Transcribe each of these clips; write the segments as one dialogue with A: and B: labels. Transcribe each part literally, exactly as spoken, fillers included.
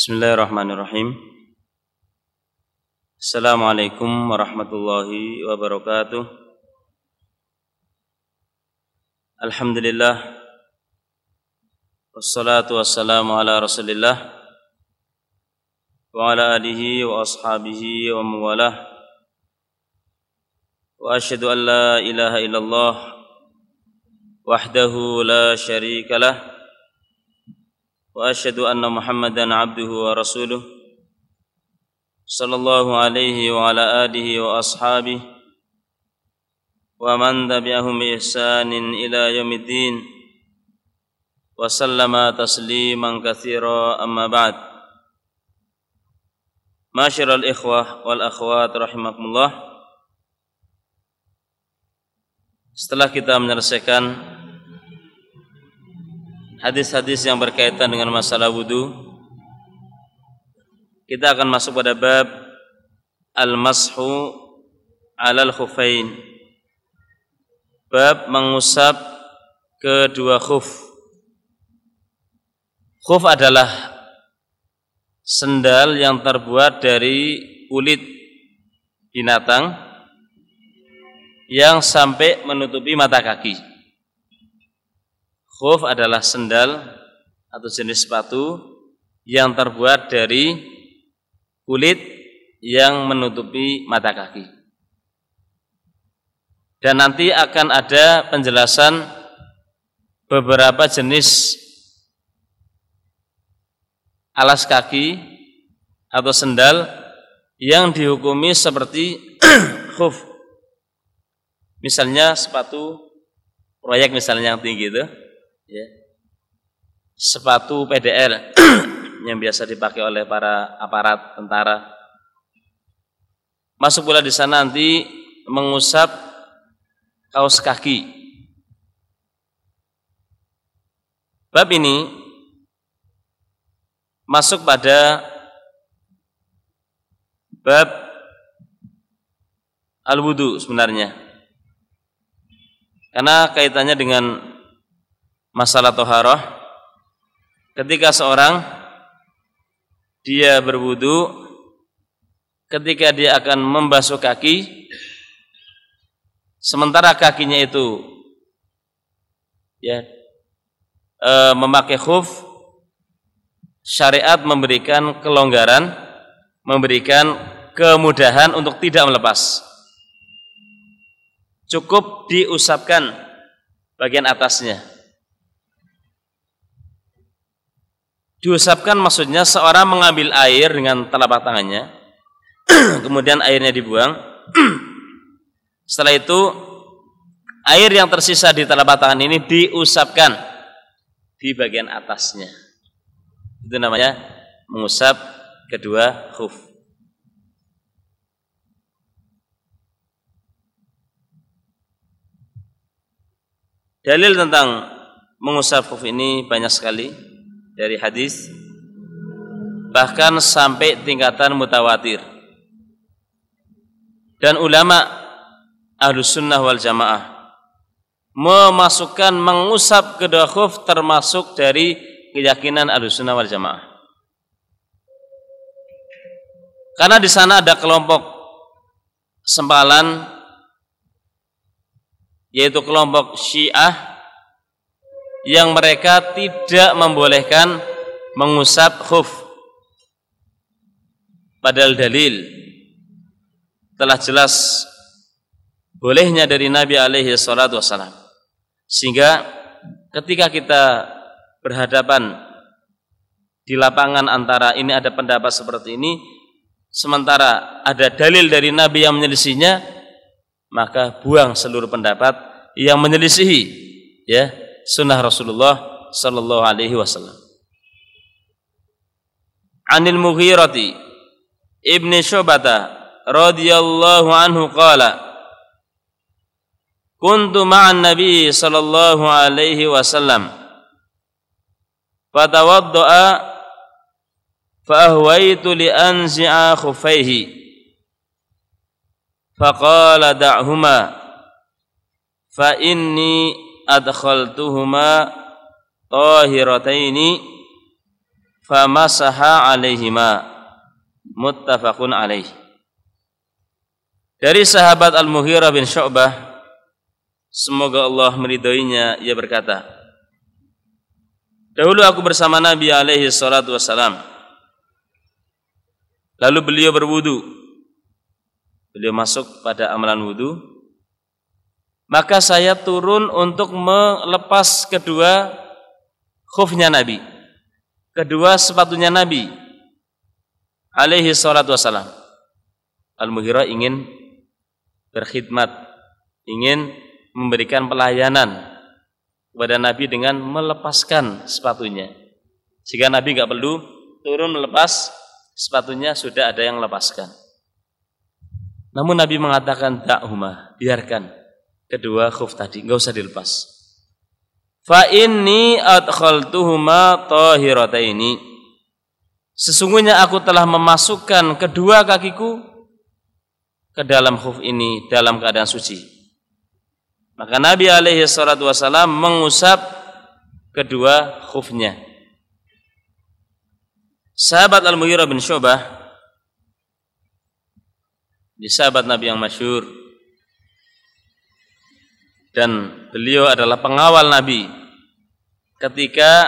A: Bismillahirrahmanirrahim. Assalamualaikum warahmatullahi wabarakatuh. Alhamdulillah, wassalatu wassalamu ala rasulillah wa ala alihi wa ashabihi wa mawalah. Wa asyhadu an la ilaha illallah wahdahu la syarika lah, wa asyhadu anna Muhammadan abduhu wa rasuluh sallallahu alaihi wa ala alihi wa ashabihi wa man tabi'ahum bi ihsanin ila yaumiddin wa sallama tasliman katsira, amma ba'd. Masyiral ikhwah wal akhwat rahimakumullah. Setelah kita menyelesaikan hadis-hadis yang berkaitan dengan masalah wudu, kita akan masuk pada bab al-mashu alal khuffain, bab mengusap kedua khuf. Khuf adalah sendal yang terbuat dari kulit binatang yang sampai menutupi mata kaki. Khuf adalah sendal atau jenis sepatu yang terbuat dari kulit yang menutupi mata kaki. Dan nanti akan ada penjelasan beberapa jenis alas kaki atau sendal yang dihukumi seperti khuf. Misalnya sepatu proyek misalnya yang tinggi itu, ya. Sepatu P D L yang biasa dipakai oleh para aparat tentara. Masuk pula di sana nanti mengusap kaos kaki. Bab ini masuk pada bab al-wudu sebenarnya, karena kaitannya dengan masalah toharoh. Ketika seorang dia berwudu, ketika dia akan membasuh kaki, sementara kakinya itu ya e, memakai khuf, syariat memberikan kelonggaran, memberikan kemudahan untuk tidak melepas. Cukup diusapkan bagian atasnya. Diusapkan maksudnya seorang mengambil air dengan telapak tangannya, kemudian airnya dibuang. Setelah itu air yang tersisa di telapak tangan ini diusapkan di bagian atasnya. Itu namanya mengusap kedua khuf. Dalil tentang mengusap khuf ini banyak sekali dari hadis, bahkan sampai tingkatan mutawatir. Dan ulama Ahlus Sunnah wal Jamaah memasukkan mengusap kedua khuf termasuk dari keyakinan Ahlus Sunnah wal Jamaah. Karena di sana ada kelompok sempalan, yaitu kelompok Syiah, yang mereka tidak membolehkan mengusap khuf. Padahal dalil telah jelas bolehnya dari Nabi alaihi salatu wassalam. Sehingga ketika kita berhadapan di lapangan antara ini ada pendapat seperti ini, sementara ada dalil dari Nabi yang menyelisihinya, maka buang seluruh pendapat yang menyelisihi ya sunnah Rasulullah sallallahu alaihi wasallam. Anil Mughirati ibni Syu'bah radhiyallahu anhu qala, kuntu ma'an nabi sallallahu alaihi wasallam fatawadda'a fa ahwaitu li anzi'a khuffaihi faqala da'huma fa inni adkhaltuhuma tahirataini famasaha alaihima, muttafaqun alaih. Dari sahabat Al-Mughirah bin Syu'bah, semoga Allah meridhoinya, ia berkata, dahulu aku bersama Nabi alaihi salatu wassalam, lalu beliau berwudu, beliau masuk pada amalan wudu, maka saya turun untuk melepas kedua khufnya Nabi, kedua sepatunya Nabi alaihi salatu wassalam. Al-Mughirah ingin berkhidmat, ingin memberikan pelayanan kepada Nabi dengan melepaskan sepatunya, sehingga Nabi nggak perlu turun melepas sepatunya, sudah ada yang lepaskan. Namun Nabi mengatakan, da'huma, biarkan kedua khuf tadi, nggak usah dilepas. Fa inni adkhaltuhuma tahirataini, sesungguhnya aku telah memasukkan kedua kakiku ke dalam khuf ini dalam keadaan suci. Maka Nabi alaihi salatu wasallam mengusap kedua khufnya. Sahabat Al-Mughirah bin Syu'bah, di sahabat Nabi yang masyhur, dan beliau adalah pengawal Nabi ketika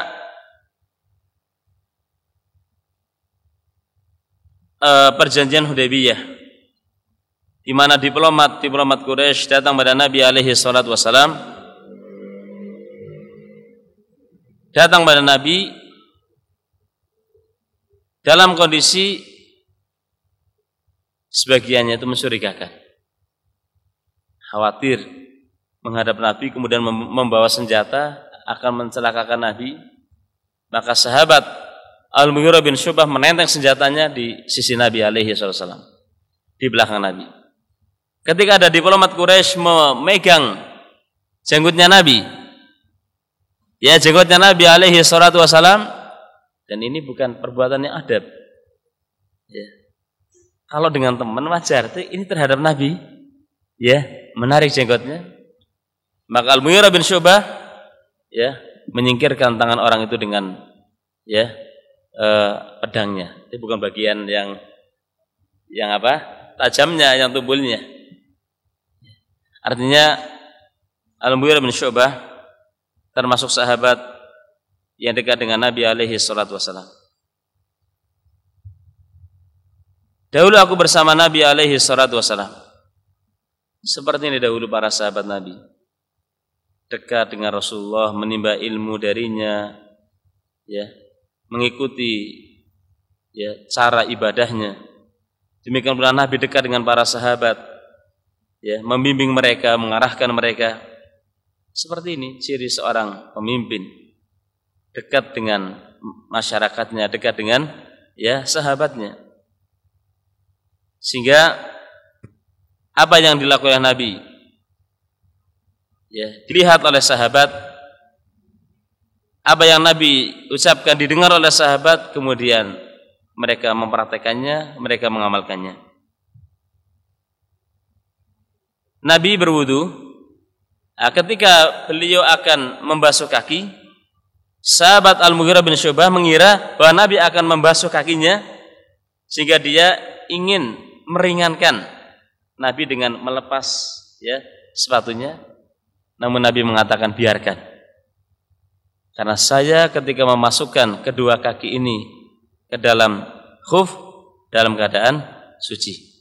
A: uh, perjanjian Hudaybiyah, di mana diplomat diplomat Quraisy datang pada Nabi alaihi salatu wasalam, datang pada Nabi dalam kondisi sebagiannya itu mencurigakan, khawatir menghadap Nabi kemudian membawa senjata akan mencelakakan Nabi. Maka sahabat Al-Mughirah bin Syu'bah menenteng senjatanya di sisi Nabi alaihi salatu wasalam, di belakang Nabi. Ketika ada diplomat Quraisy memegang jenggotnya Nabi, ya jenggotnya Nabi alaihi salatu wasalam, dan ini bukan perbuatan yang adab. Ya. Kalau dengan teman wajar, ini terhadap Nabi, ya menarik jenggotnya. Maka Al-Mughirah bin Syu'bah, ya menyingkirkan tangan orang itu dengan ya eh, pedangnya. Itu bukan bagian yang yang apa tajamnya, yang tumbulnya. Artinya Al-Mughirah bin Syu'bah termasuk sahabat yang dekat dengan Nabi alaihi salatu wasallam. Dahulu aku bersama Nabi alaihi salatu wasallam. Seperti ini dahulu para sahabat Nabi, dekat dengan Rasulullah, menimba ilmu darinya, ya, mengikuti ya cara ibadahnya. Demikian pula Nabi dekat dengan para sahabat, ya, membimbing mereka, mengarahkan mereka. Seperti ini ciri seorang pemimpin, dekat dengan masyarakatnya, dekat dengan ya sahabatnya. Sehingga apa yang dilakukan oleh Nabi, ya, dilihat oleh sahabat, apa yang Nabi ucapkan didengar oleh sahabat, kemudian mereka mempraktekannya, mereka mengamalkannya. Nabi berwudu, ketika beliau akan membasuh kaki, sahabat Al-Mughirah bin Syu'bah mengira bahwa Nabi akan membasuh kakinya, sehingga dia ingin meringankan Nabi dengan melepas ya sepatunya. Namun Nabi mengatakan, biarkan, karena saya ketika memasukkan kedua kaki ini ke dalam khuf dalam keadaan suci.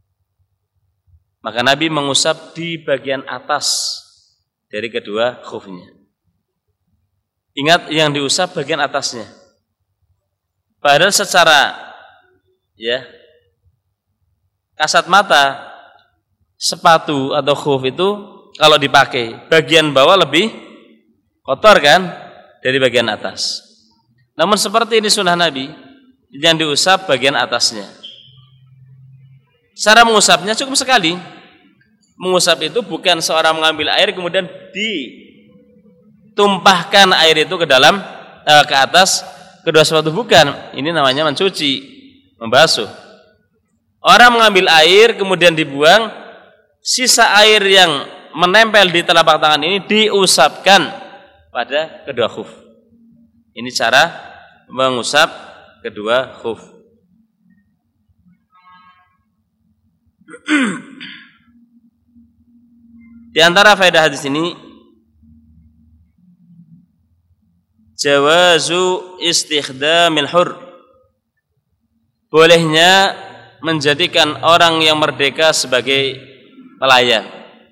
A: Maka Nabi mengusap di bagian atas dari kedua khufnya. Ingat, yang diusap bagian atasnya. Padahal secara ya kasat mata, sepatu atau khuf itu kalau dipakai bagian bawah lebih kotor kan dari bagian atas. Namun seperti ini sunnah Nabi, yang diusap bagian atasnya. Cara mengusapnya cukup sekali. Mengusap itu bukan seorang mengambil air kemudian ditumpahkan air itu ke dalam eh, ke atas kedua sepatu, bukan. Ini namanya mencuci, membasuh. Orang mengambil air kemudian dibuang, sisa air yang menempel di telapak tangan ini diusapkan pada kedua khuf. Ini cara mengusap kedua khuf. Di antara faedah hadis ini jawazu istikhdamil hur, bolehnya menjadikan orang yang merdeka sebagai pelayan.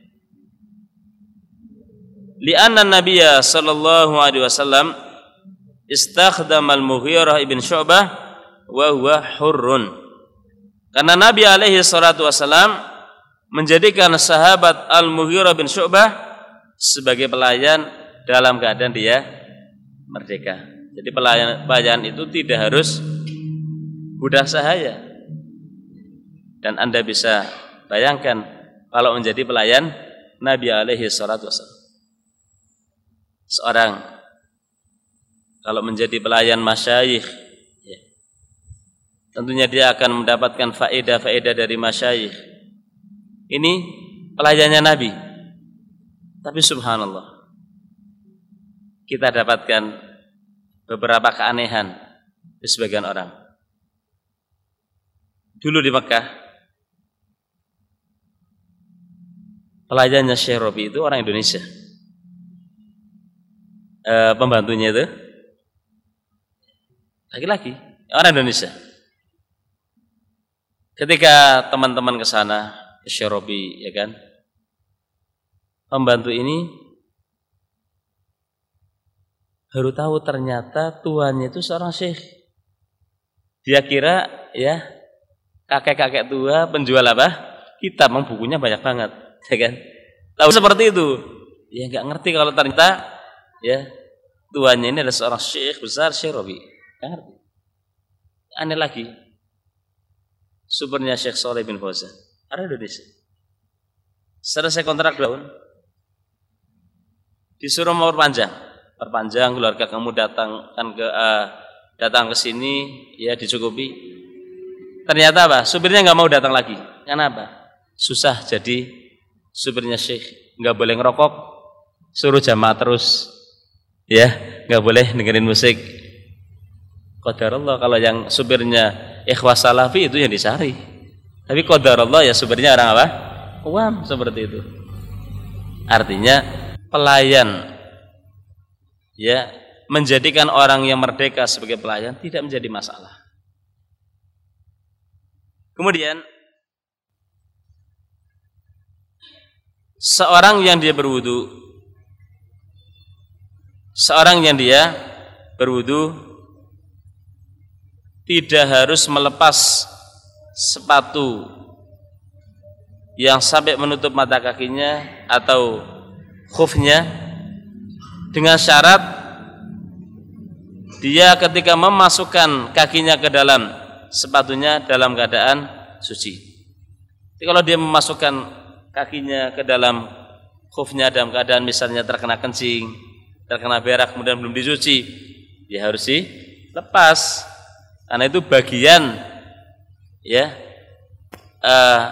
A: Li'anna Nabiyya sallallahu alaihi wasallam istakhdama al-Mughirah ibn Syu'bah wa huwa hurrun. Karena Nabi alaihi salatu wasallam menjadikan sahabat Al-Mughirah bin Syu'bah sebagai pelayan dalam keadaan dia merdeka. Jadi pelayan, pelayan itu tidak harus budak sahaya. Dan Anda bisa bayangkan kalau menjadi pelayan Nabi alaihi salatu wasallam. Seorang kalau menjadi pelayan masyayikh, ya, tentunya dia akan mendapatkan faedah-faedah dari masyayikh. Ini pelayannya Nabi. Tapi subhanallah, kita dapatkan beberapa keanehan di sebagian orang. Dulu di Mekah, pelayannya Syekh Robi itu orang Indonesia. E, pembantunya itu laki-laki, orang Indonesia. Ketika teman-teman ke sana, ke Syekh Robi, ya kan, pembantu ini baru tahu ternyata tuannya itu seorang syekh. Dia kira ya kakek-kakek tua penjual apa? Kitab, memang bukunya banyak banget, ya kan? Tahu seperti itu. Ya nggak ngerti kalau ternyata ya tuannya ini adalah seorang syekh besar, Syekh Robi. Nggak ngerti. Aneh lagi, supernya Syekh Shalih bin Fauzan, ada Indonesia. Selesai kontrak dua tahun, disuruh mau perpanjang, perpanjang keluarga kamu datang kan ke uh, datang ke sini ya dicukupi. Ternyata apa? Supirnya nggak mau datang lagi. Kenapa? Susah jadi supirnya Syekh, nggak boleh ngerokok, suruh jamaah terus, ya nggak boleh dengerin musik. Qadarullah kalau yang supirnya ikhwas salafi itu yang dicari. Tapi qadarullah ya supirnya orang apa? Awam seperti itu. Artinya pelayan ya menjadikan orang yang merdeka sebagai pelayan tidak menjadi masalah. Kemudian seorang yang dia berwudu, seorang yang dia berwudu tidak harus melepas sepatu yang sampai menutup mata kakinya atau khufnya, dengan syarat dia ketika memasukkan kakinya ke dalam sepatunya dalam keadaan suci. Jadi kalau dia memasukkan kakinya ke dalam khufnya dalam keadaan misalnya terkena kencing, terkena berak kemudian belum dicuci, ya harus dilepas. Karena itu bagian ya uh,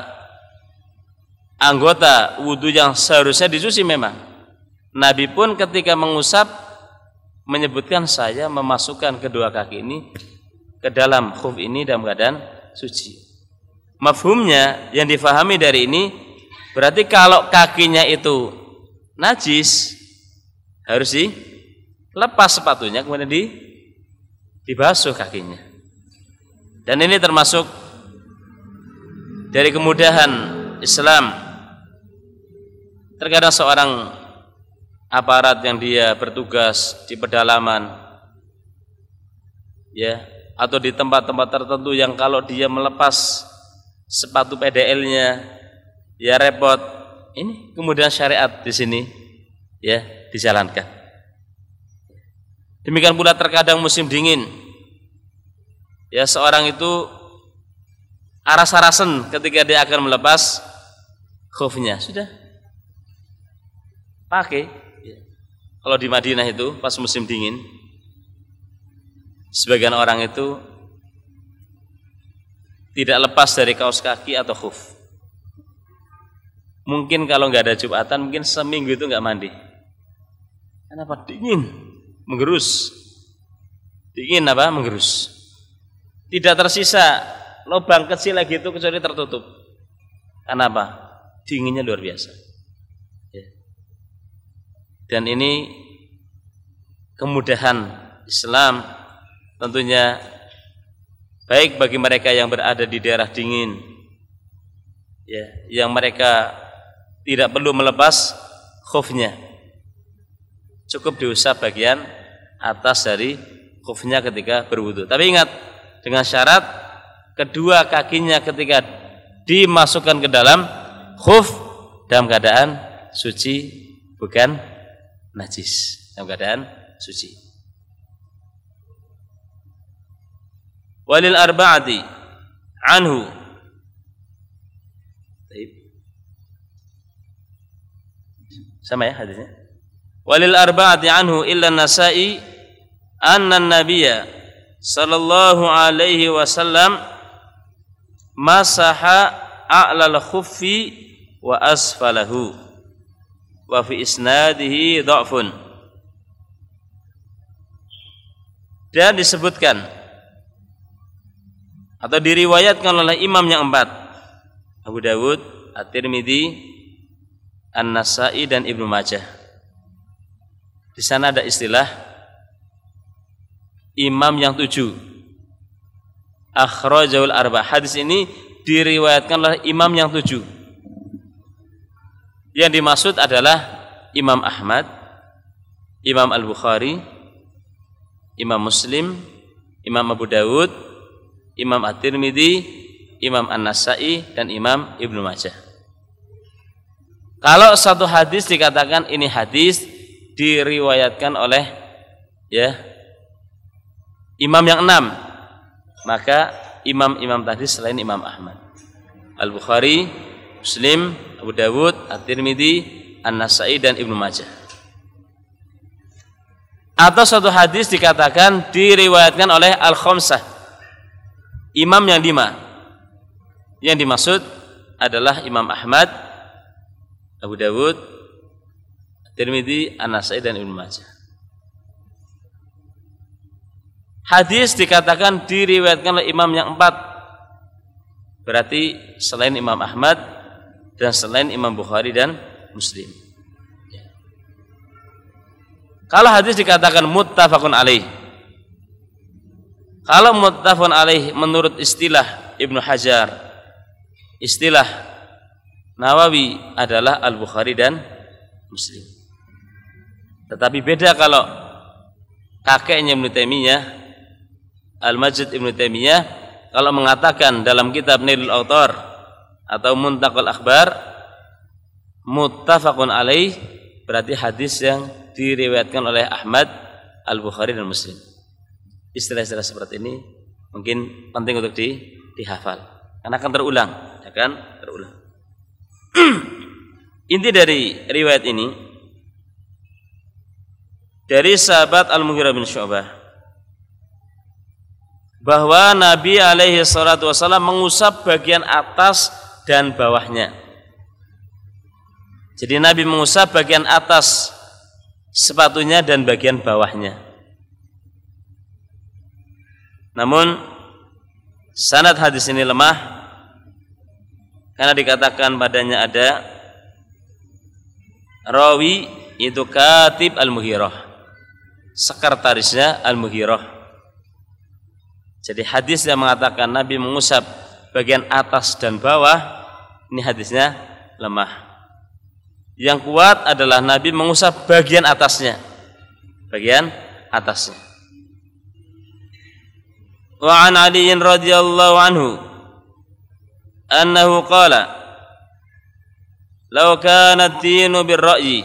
A: anggota wudu yang seharusnya dicuci memang. Nabi pun ketika mengusap menyebutkan saya memasukkan kedua kaki ini ke dalam khuf ini dalam keadaan suci. Mafhumnya yang difahami dari ini berarti kalau kakinya itu najis harus dilepas sepatunya kemudian di, dibasuh kakinya. Dan ini termasuk dari kemudahan Islam. Terkadang seorang aparat yang dia bertugas di pedalaman ya atau di tempat-tempat tertentu yang kalau dia melepas sepatu P D L-nya ya repot. Ini kemudian syariat di sini ya dijalankan. Demikian pula terkadang musim dingin ya seorang itu aras-arasen ketika dia akan melepas khufnya, sudah pakai. Kalau di Madinah itu pas musim dingin, sebagian orang itu tidak lepas dari kaos kaki atau khuf. Mungkin kalau nggak ada Jumatan, mungkin seminggu itu nggak mandi. Kenapa? Dingin, menggerus. Dingin apa? Menggerus. Tidak tersisa lubang kecil lagi itu kecuali tertutup. Kenapa? Dinginnya luar biasa. Ya. Dan ini kemudahan Islam tentunya baik bagi mereka yang berada di daerah dingin, ya, yang mereka tidak perlu melepas khufnya, cukup diusap bagian atas dari khufnya ketika berwudu. Tapi ingat, dengan syarat kedua kakinya ketika dimasukkan ke dalam khuf dalam keadaan suci, bukan najis, dalam keadaan suci. Walil arba'ati anhu, sama ya hadisnya. Walil arba'ati anhu illa Nasa'i anna an-nabiyya sallallahu alaihi wasallam masaha a'lal khuffi wa asfalahu wa fi isnadihi dha'fun. Dan disebutkan atau diriwayatkan oleh imam yang empat, Abu Dawud, At-Tirmidzi, An-Nasa'i dan Ibnu Majah. Di sana ada istilah imam yang tujuh, akhrajahul arba. Hadis ini diriwayatkan oleh imam yang tujuh. Yang dimaksud adalah Imam Ahmad, Imam Al-Bukhari, Imam Muslim, Imam Abu Dawud, Imam At-Tirmidzi, Imam An-Nasa'i dan Imam Ibnu Majah. Kalau satu hadis dikatakan ini hadis diriwayatkan oleh ya imam yang enam, maka imam-imam tadi selain Imam Ahmad, Al-Bukhari, Muslim, Abu Dawud, At-Tirmidzi, An-Nasa'i dan Ibnu Majah. Atau satu hadis dikatakan diriwayatkan oleh Al-Khamsah, imam yang lima. Yang dimaksud adalah Imam Ahmad, Abu Dawud, Tirmidzi, An-Nasa'i dan Ibnu Majah. Hadis dikatakan diriwayatkan oleh imam yang empat, berarti selain Imam Ahmad dan selain Imam Bukhari dan Muslim. Kalau hadis dikatakan muttafaqun alaih, kalau muttafaqun alaih menurut istilah Ibnu Hajar, istilah Nawawi adalah Al-Bukhari dan Muslim. Tetapi beda kalau kakeknya Ibnu Taimiyah, Al-Majid Ibnu Taimiyah, kalau mengatakan dalam kitab Nailul Autar atau Muntaqal Akhbar muttafaqun alaih, berarti hadis yang diriwayatkan oleh Ahmad, Al-Bukhari dan Muslim. Istilah-istilah seperti ini mungkin penting untuk di, dihafal karena akan terulang, akan terulang. Inti dari riwayat ini dari sahabat Al-Mughirah bin Syu'bah bahwa Nabi alaihi salatu wasallam mengusap bagian atas dan bawahnya. Jadi Nabi mengusap bagian atas sepatunya dan bagian bawahnya. Namun sanad hadis ini lemah karena dikatakan padanya ada rawi itu katib Al-Mughirah, sekretarisnya Al-Mughirah. Jadi hadis yang mengatakan Nabi mengusap bagian atas dan bawah, ini hadisnya lemah. Yang kuat adalah Nabi mengusap bagian atasnya, bagian atasnya. Wa an Ali radhiyallahu anhu annahu qala law kana ad-dinu bir-ra'yi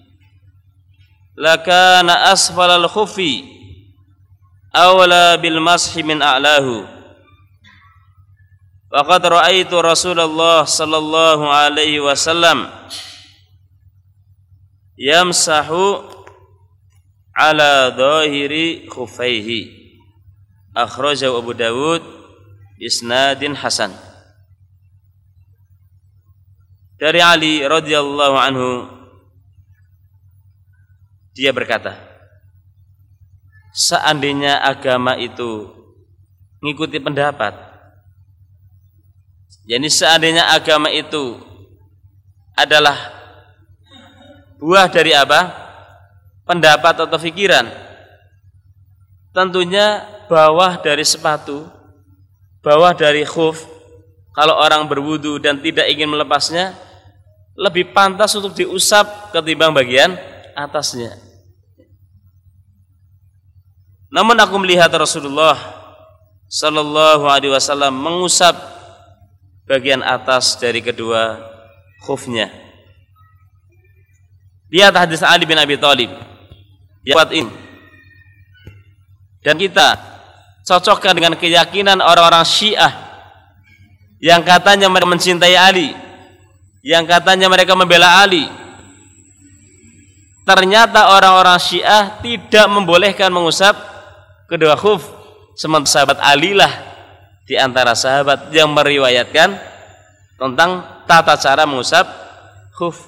A: lakana asfal al-khuffi awla bil mashi min a'lahu wa qad ra'aitu Rasulullah sallallahu alaihi wasallam yamsahu ala dhahiri khuffaihi. Akhrajahu Abu Dawud isnadin hasan. Dari Ali radhiyallahu anhu, dia berkata, seandainya agama itu mengikuti pendapat. Jadi seandainya agama itu adalah buah dari apa? Pendapat atau pikiran, tentunya bawah dari sepatu, bawah dari khuf, kalau orang berwudu dan tidak ingin melepasnya, lebih pantas untuk diusap ketimbang bagian atasnya. Namun aku melihat Rasulullah Sallallahu Alaihi Wasallam mengusap bagian atas dari kedua khufnya. Lihat hadis Ali bin Abi Thalib yang ini, dan kita cocokkan dengan keyakinan orang-orang Syiah yang katanya mereka mencintai Ali, yang katanya mereka membela Ali. Ternyata orang-orang Syiah tidak membolehkan mengusap kedua khuf, sementara sahabat Ali lah di antara sahabat yang meriwayatkan tentang tata cara mengusap khuf.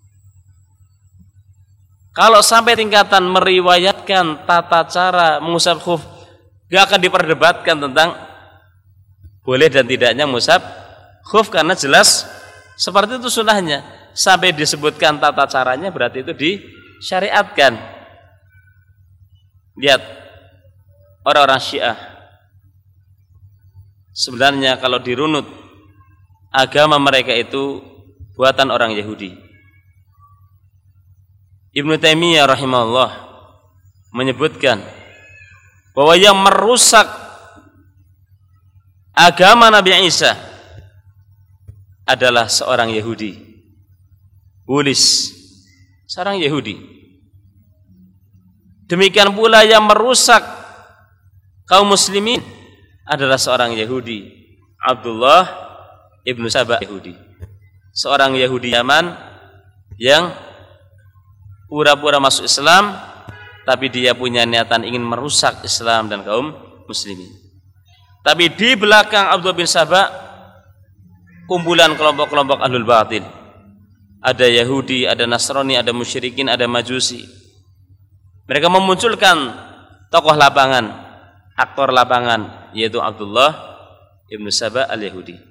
A: Kalau sampai tingkatan meriwayatkan tata cara mengusap khuf, gak akan diperdebatkan tentang boleh dan tidaknya mengusap khuf, karena jelas seperti itu sunnahnya. Sampai disebutkan tata caranya berarti itu disyariatkan. Lihat orang-orang Syiah, sebenarnya kalau dirunut, agama mereka itu buatan orang Yahudi. Ibnu Taimiyah rahimahullah menyebutkan bahwa yang merusak agama Nabi Isa adalah seorang Yahudi, Ulis, seorang Yahudi. Demikian pula yang merusak kaum muslimin adalah seorang Yahudi, Abdullah ibnu Saba Yahudi, seorang Yahudi Yaman yang pura-pura masuk Islam, tapi dia punya niatan ingin merusak Islam dan kaum muslimin. Tapi di belakang Abdullah bin Saba, kumpulan kelompok-kelompok ahlul batil. Ada Yahudi, ada Nasrani, ada musyrikin, ada Majusi. Mereka memunculkan tokoh lapangan, aktor lapangan, yaitu Abdullah ibnu Saba al-Yahudi.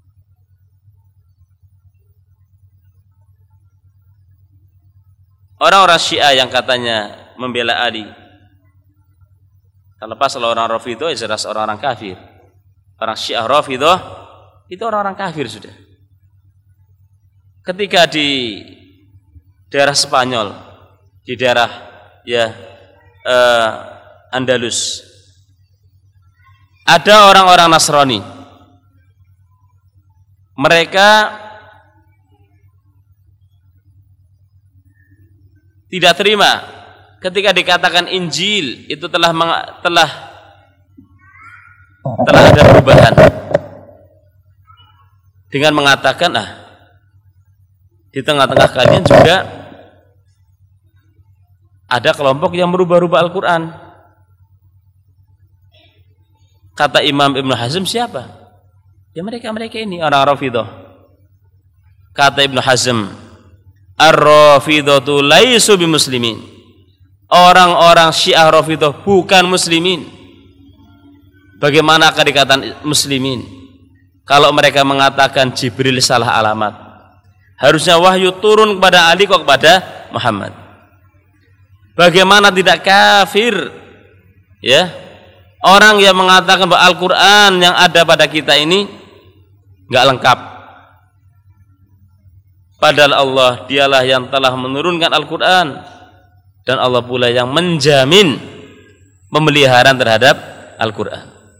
A: Orang-orang Syiah yang katanya membela Ali, terlepas kalau orang Rafidhah jelas orang-orang kafir. Orang Syiah Rafidhah itu orang-orang kafir sudah. Ketika di daerah Spanyol, di daerah ya eh, Andalus, ada orang-orang Nasrani. Mereka tidak terima ketika dikatakan Injil itu telah telah telah ada perubahan, dengan mengatakan, ah, di tengah-tengah kalian juga ada kelompok yang merubah-rubah Al-Quran. Kata Imam Ibnu Hazm, siapa? Ya mereka-mereka ini, orang Rafidhah. Kata Ibnu Hazm, Ar-Rafidhatu laisu bimuslimin. Orang-orang Syiah Rafidhah bukan muslimin. Bagaimana akan dikatakan muslimin kalau mereka mengatakan Jibril salah alamat? Harusnya wahyu turun kepada Ali kok kepada Muhammad. Bagaimana tidak kafir? Ya, orang yang mengatakan bahwa Al-Quran yang ada pada kita ini nggak lengkap. Padahal Allah dialah yang telah menurunkan Al-Quran, dan Allah pula yang menjamin pemeliharaan terhadap Al-Quran.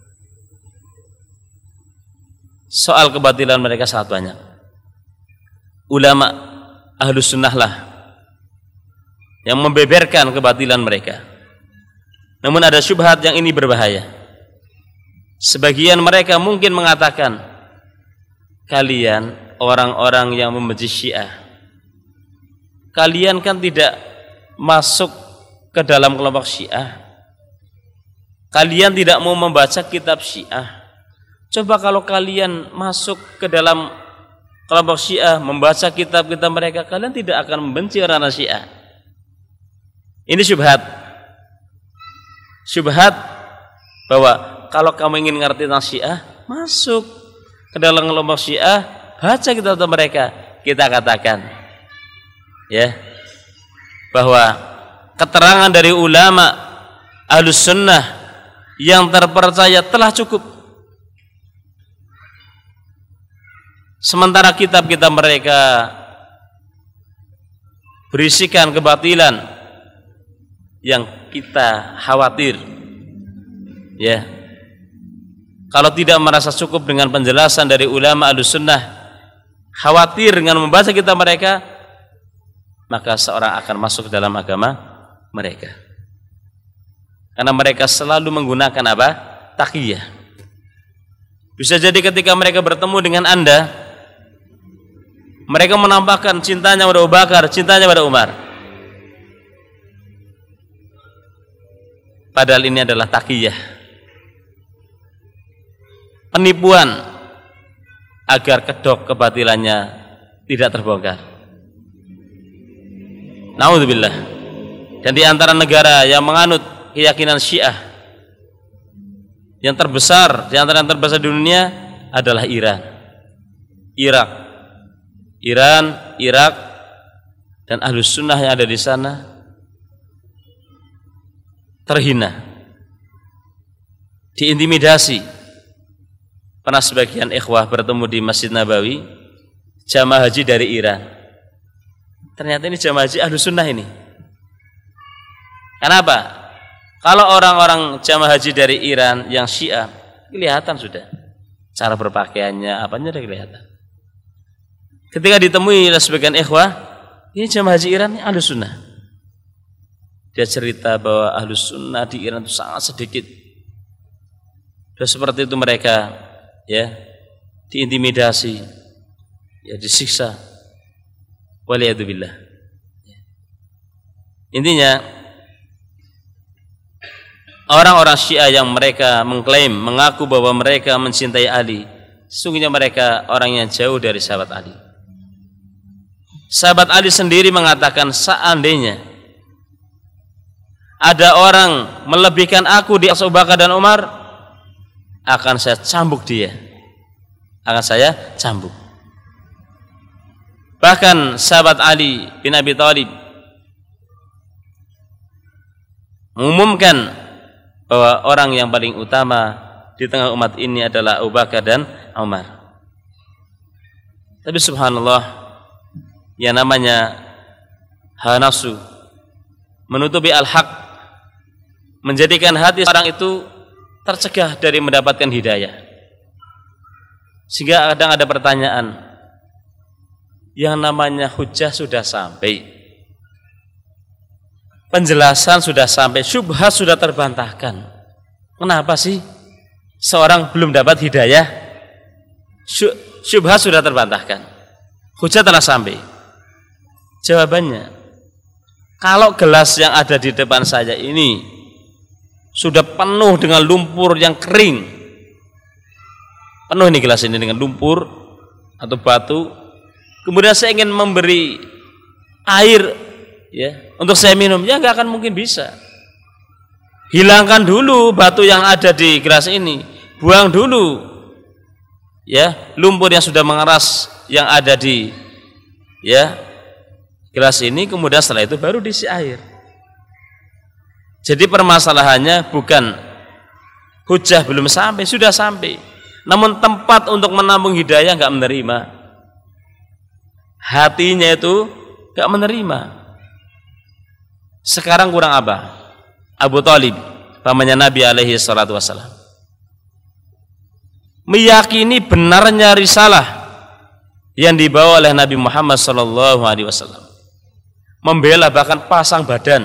A: Soal kebatilan mereka sangat banyak. Ulama Ahlus Sunnah lah yang membeberkan kebatilan mereka. Namun ada syubhat yang ini berbahaya. Sebagian mereka mungkin mengatakan, kalian orang-orang yang membenci Syiah, kalian kan tidak masuk ke dalam kelompok Syiah, kalian tidak mau membaca kitab Syiah. Coba kalau kalian masuk ke dalam kelompok Syiah, membaca kitab-kitab mereka, kalian tidak akan membenci orang Syiah. Ini syubhat. Syubhat bahwa kalau kamu ingin ngerti tentang Syiah, masuk ke dalam kelompok Syiah, baca kita untuk mereka. Kita katakan ya bahwa keterangan dari ulama Ahlus Sunnah yang terpercaya telah cukup. Sementara kitab-kitab mereka berisikan kebatilan yang kita khawatir ya, kalau tidak merasa cukup dengan penjelasan dari ulama Ahlus Sunnah, khawatir dengan membaca kitab mereka, maka seorang akan masuk ke dalam agama mereka, karena mereka selalu menggunakan apa? Taqiyah. Bisa jadi ketika mereka bertemu dengan Anda, mereka menampakkan cintanya pada Abu Bakar, cintanya pada Umar, padahal ini adalah taqiyah, penipuan agar kedok kebatilannya tidak terbongkar. Naudzubillah. Dan di antara negara yang menganut keyakinan Syiah yang terbesar, di antara yang terbesar di dunia adalah Iran, Irak, Iran, Irak, dan Ahlus Sunnah yang ada di sana terhina, diintimidasi. Pernah sebagian ikhwah bertemu di Masjid Nabawi, jamaah haji dari Iran. Ternyata ini jamaah haji Ahlus Sunnah ini. Kenapa? Kalau orang-orang jamaah haji dari Iran yang Syiah, kelihatan sudah cara berpakaiannya, apanya sudah kelihatan. Ketika ditemui oleh sebagian ikhwah, ini jamaah haji Iran, ini Ahlus Sunnah. Dia cerita bahwa Ahlus Sunnah di Iran itu sangat sedikit. Dan seperti itu mereka ya diintimidasi, ya disiksa. Waliyadzubillah. Intinya orang-orang Syiah yang mereka mengklaim, mengaku bahwa mereka mencintai Ali, sesungguhnya mereka orang yang jauh dari sahabat Ali. Sahabat Ali sendiri mengatakan, seandainya ada orang melebihkan aku di atas Abu Bakar dan Umar, akan saya cambuk dia, akan saya cambuk. Bahkan sahabat Ali bin Abi Thalib mengumumkan bahwa orang yang paling utama di tengah umat ini adalah Abu Bakar dan Umar. Tapi subhanallah, yang namanya hawa nafsu menutupi al-haq, menjadikan hati orang itu tercegah dari mendapatkan hidayah. Sehingga kadang ada pertanyaan, yang namanya hujjah sudah sampai, penjelasan sudah sampai, syubhat sudah terbantahkan, kenapa sih seorang belum dapat hidayah? Syubhat sudah terbantahkan, hujjah telah sampai. Jawabannya, kalau gelas yang ada di depan saya ini sudah penuh dengan lumpur yang kering, penuh ini gelas ini dengan lumpur atau batu, kemudian saya ingin memberi air ya untuk saya minum, ya nggak akan mungkin bisa. Hilangkan dulu batu yang ada di gelas ini, buang dulu ya lumpur yang sudah mengeras yang ada di ya gelas ini, kemudian setelah itu baru diisi air. Jadi permasalahannya bukan hujjah belum sampai, sudah sampai, namun tempat untuk menampung hidayah nggak menerima, hatinya itu nggak menerima. Sekarang kurang apa? Abu Thalib, pamannya Nabi alaihi salatu wassalam, meyakini benarnya risalah yang dibawa oleh Nabi Muhammad sallallahu alaihi wasallam, membela bahkan pasang badan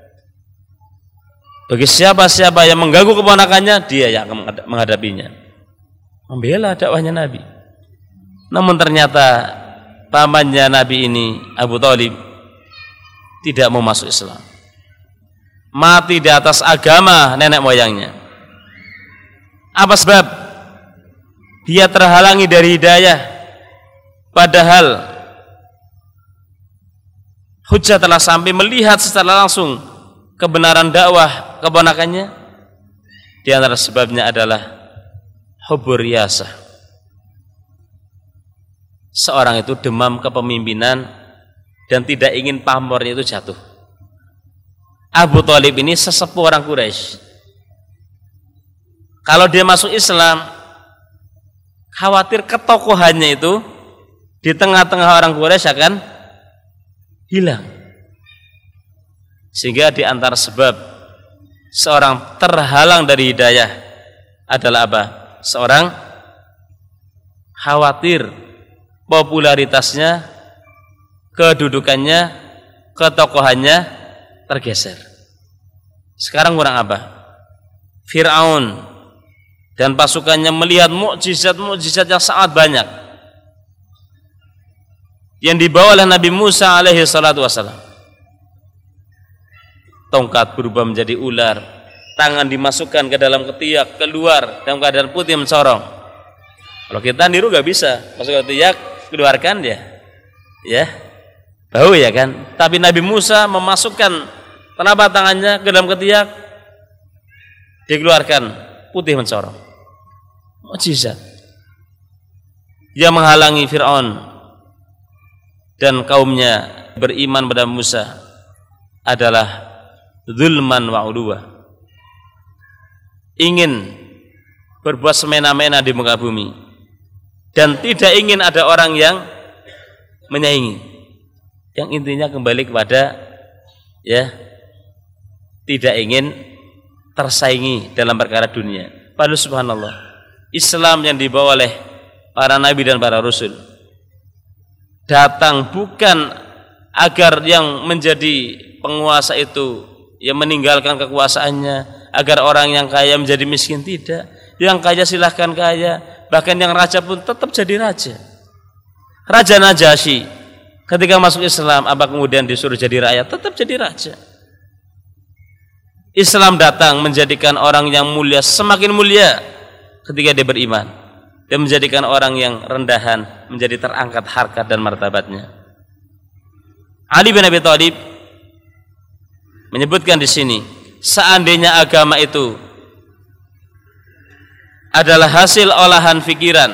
A: bagi siapa-siapa yang mengganggu keponakannya, dia yang akan menghadapinya, membela dakwahnya Nabi. Namun ternyata pamannya Nabi ini, Abu Thalib, tidak mau masuk Islam, mati di atas agama nenek moyangnya. Apa sebab? Dia terhalangi dari hidayah, padahal hujjah telah sampai, melihat secara langsung kebenaran dakwah keponakannya. Di antara sebabnya adalah hubbur riyasah. Seorang itu demam kepemimpinan dan tidak ingin pamornya itu jatuh. Abu Thalib ini sesepuh orang Quraisy. Kalau dia masuk Islam, khawatir ketokohannya itu di tengah-tengah orang Quraisy akan hilang. Sehingga di antara sebab seorang terhalang dari hidayah adalah apa? Seorang khawatir popularitasnya, kedudukannya, ketokohannya tergeser. Sekarang kurang apa? Fir'aun dan pasukannya melihat mukjizat-mukjizat yang sangat banyak yang dibawa oleh Nabi Musa alaihi salatu wassalam. Tongkat berubah menjadi ular, tangan dimasukkan ke dalam ketiak, keluar dalam keadaan putih mencorong. Kalau kita niru gak bisa, masuk ke ketiak, keluarkan dia, ya, bau ya kan. Tapi Nabi Musa memasukkan telapak tangannya ke dalam ketiak, dikeluarkan putih mencorong. Mukjizat yang menghalangi Fir'aun dan kaumnya beriman pada Musa adalah zulman wa udwa, ingin berbuat semena-mena di muka bumi dan tidak ingin ada orang yang menyaingi, yang intinya kembali kepada ya tidak ingin tersaingi dalam perkara dunia. Padahal subhanallah, Islam yang dibawa oleh para nabi dan para rasul datang bukan agar yang menjadi penguasa itu yang meninggalkan kekuasaannya, agar orang yang kaya menjadi miskin, tidak. Yang kaya silahkan kaya, bahkan yang raja pun tetap jadi raja. Raja Najasyi ketika masuk Islam, apa kemudian disuruh jadi rakyat? Tetap jadi raja. Islam datang menjadikan orang yang mulia semakin mulia ketika dia beriman, dan menjadikan orang yang rendahan menjadi terangkat harkat dan martabatnya. Ali bin Abi Thalib menyebutkan di sini, seandainya agama itu adalah hasil olahan pikiran,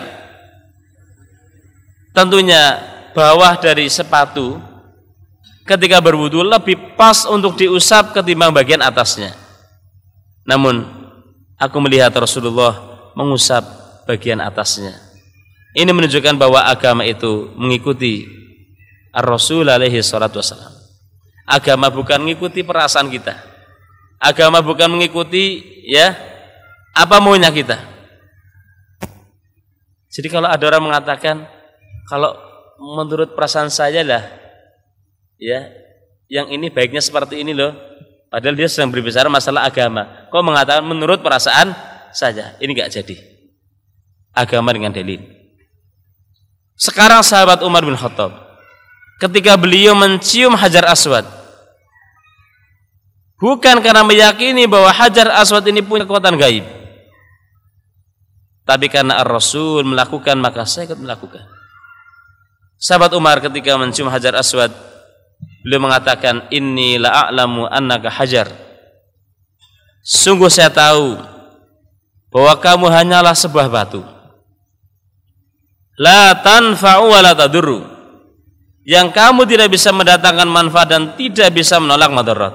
A: tentunya bawah dari sepatu ketika berwudu lebih pas untuk diusap ketimbang bagian atasnya. Namun aku melihat Rasulullah mengusap bagian atasnya. Ini menunjukkan bahwa agama itu mengikuti Ar-Rasul alaihi salatu wassalam. Agama bukan mengikuti perasaan kita. Agama bukan mengikuti ya apa maunya kita. Jadi kalau ada orang mengatakan kalau menurut perasaan saya lah ya yang ini baiknya seperti ini loh, padahal dia sedang berbicara masalah agama. Kok mengatakan menurut perasaan saja? Ini enggak jadi. Agama dengan dalil. Sekarang sahabat Umar bin Khattab ketika beliau mencium Hajar Aswad, bukan karena meyakini bahwa Hajar Aswad ini punya kekuatan gaib, tapi karena Ar-Rasul melakukan, maka saya ikut melakukan. Sahabat Umar ketika mencium Hajar Aswad, beliau mengatakan, inni la'a'lamu annaka hajar, sungguh saya tahu bahwa kamu hanyalah sebuah batu, la tanfa'u wa la tadurru, yang kamu tidak bisa mendatangkan manfaat dan tidak bisa menolak madarat.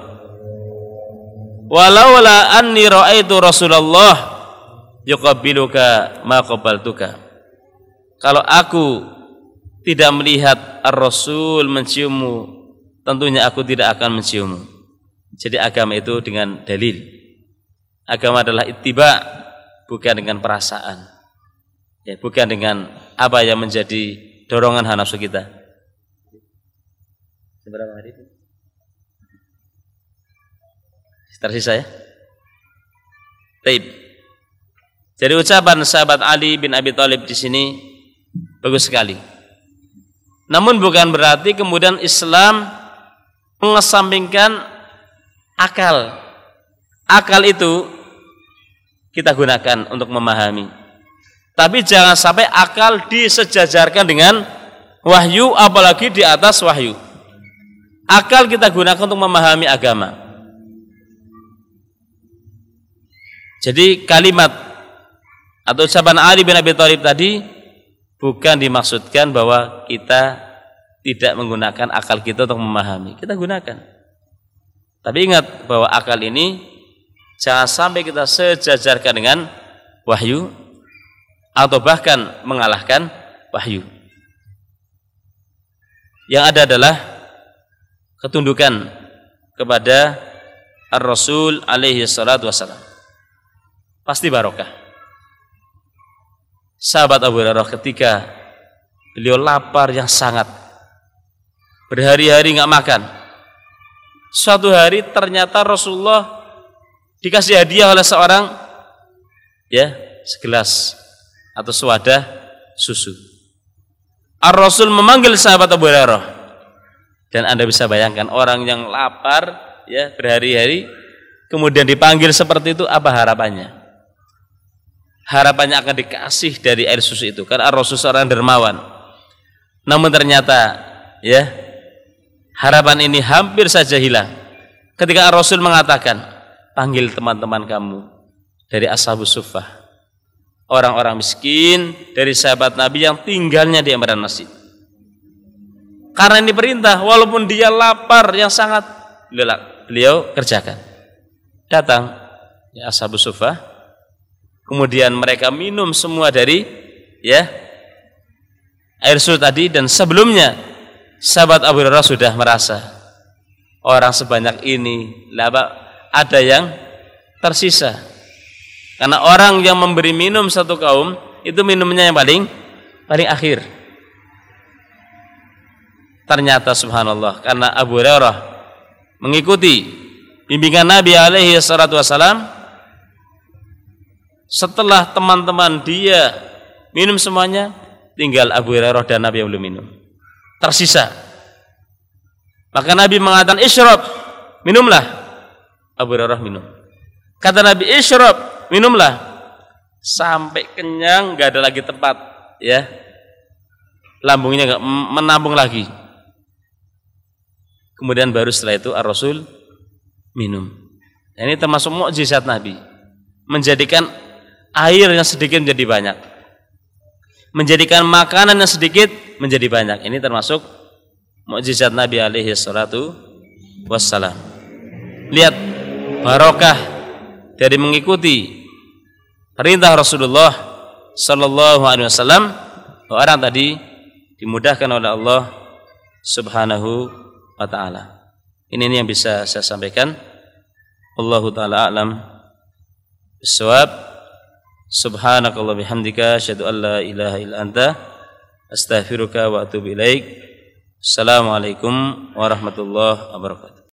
A: Walaula anni ra'aitu Rasulullah yuqabbiluka ma qabbaltuka, kalau aku tidak melihat Ar-Rasul menciummu, tentunya aku tidak akan menciummu. Jadi agama itu dengan dalil. Agama adalah ittiba, bukan dengan perasaan, ya, bukan dengan apa yang menjadi dorongan hawa nafsu kita. Seberapa hari itu? Tersisa ya? Taib. Jadi ucapan sahabat Ali bin Abi Thalib di sini bagus sekali. Namun bukan berarti kemudian Islam mengesampingkan akal. Akal itu kita gunakan untuk memahami. Tapi jangan sampai akal disejajarkan dengan wahyu, apalagi di atas wahyu. Akal kita gunakan untuk memahami agama. Jadi kalimat atau ucapan Ali bin Abi Thalib tadi bukan dimaksudkan bahwa kita tidak menggunakan akal kita untuk memahami. Kita gunakan. Tapi ingat bahwa akal ini jangan sampai kita sejajarkan dengan wahyu atau bahkan mengalahkan wahyu. Yang ada adalah ketundukan kepada Ar-Rasul alaihi salatu wassalam. Pasti barokah. Sahabat Abu Hurairah ketika beliau lapar yang sangat, berhari-hari nggak makan. Suatu hari ternyata Rasulullah dikasih hadiah oleh seorang, ya, segelas atau sewadah susu. Ar-Rasul memanggil sahabat Abu Hurairah, dan Anda bisa bayangkan orang yang lapar, ya, berhari-hari, kemudian dipanggil seperti itu, apa harapannya? Harapannya akan dikasih dari air susu itu, karena Ar-Rasul seorang dermawan. Namun ternyata, ya, harapan ini hampir saja hilang ketika Ar-Rasul mengatakan, panggil teman-teman kamu dari Ashabus Suffah, orang-orang miskin dari sahabat Nabi yang tinggalnya di emperan masjid. Karena ini perintah, walaupun dia lapar yang sangat, beliau kerjakan. Datang ya Ashabus Suffah, kemudian mereka minum semua dari, ya, air susu tadi. Dan sebelumnya sahabat Abu Hurairah sudah merasa orang sebanyak ini ada yang tersisa, karena orang yang memberi minum satu kaum itu minumnya yang paling paling akhir. Ternyata subhanallah, karena Abu Hurairah mengikuti bimbingan Nabi alaihi salatu wassalam, setelah teman-teman dia minum semuanya, tinggal Abu Hurairah dan Nabi yang belum minum, tersisa. Maka Nabi mengatakan, isyrab, minumlah. Abu Hurairah minum. Kata Nabi, isyrab, minumlah. Sampai kenyang, nggak ada lagi tempat, ya, lambungnya nggak menampung lagi. Kemudian baru setelah itu Ar-Rasul minum. Ini termasuk mukjizat Nabi, menjadikan air yang sedikit menjadi banyak, menjadikan makanan yang sedikit menjadi banyak. Ini termasuk mukjizat Nabi alaihi salatu wassalam. Lihat barokah dari mengikuti perintah Rasulullah sallallahu alaihi wasallam. Orang tadi dimudahkan oleh Allah subhanahu wa ta'ala. Ini, ini yang bisa saya sampaikan. Wallahu ta'ala a'lam bissawab. Subhanakallah bihamdika asyhadu an la ilaha illa anta astaghfiruka wa atubu ilaik. Assalamualaikum warahmatullahi wabarakatuh.